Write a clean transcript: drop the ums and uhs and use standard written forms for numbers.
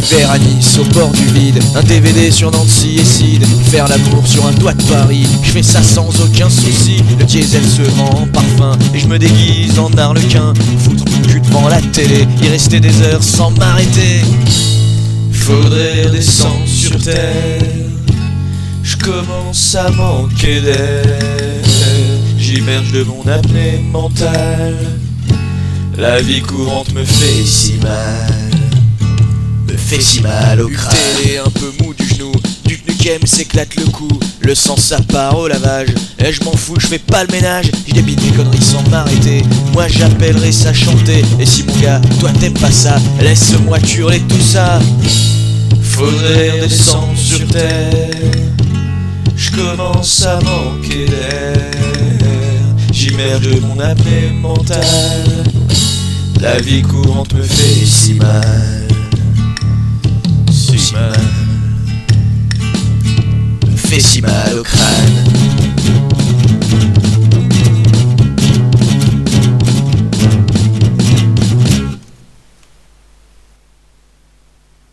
L'hiver à Nice, au bord du vide, un DVD sur Nancy et Sid. Faire l'amour sur un toit de Paris, je fais ça sans aucun souci. Le diesel se vend en parfum et je me déguise en arlequin. Foutre mon cul devant la télé, y rester des heures sans m'arrêter. Faudrait descendre sur terre, je commence à manquer d'air. J'immerge de mon apnée mentale, la vie courante me fait si mal. Me fait si mal au crâne. Télé un peu mou du genou, du Nukem s'éclate le cou. Le sang ça part au lavage, et je m'en fous, je fais pas le ménage. Je débite des conneries sans m'arrêter, moi j'appellerai ça chanter. Et si mon gars, toi t'aimes pas ça, laisse-moi hurler tout ça. Faudrait descendre sur terre, je commence à manquer d'air. J'immerge de mon apnée mentale, la vie courante me fait si mal. Si mal, me fait si mal au crâne.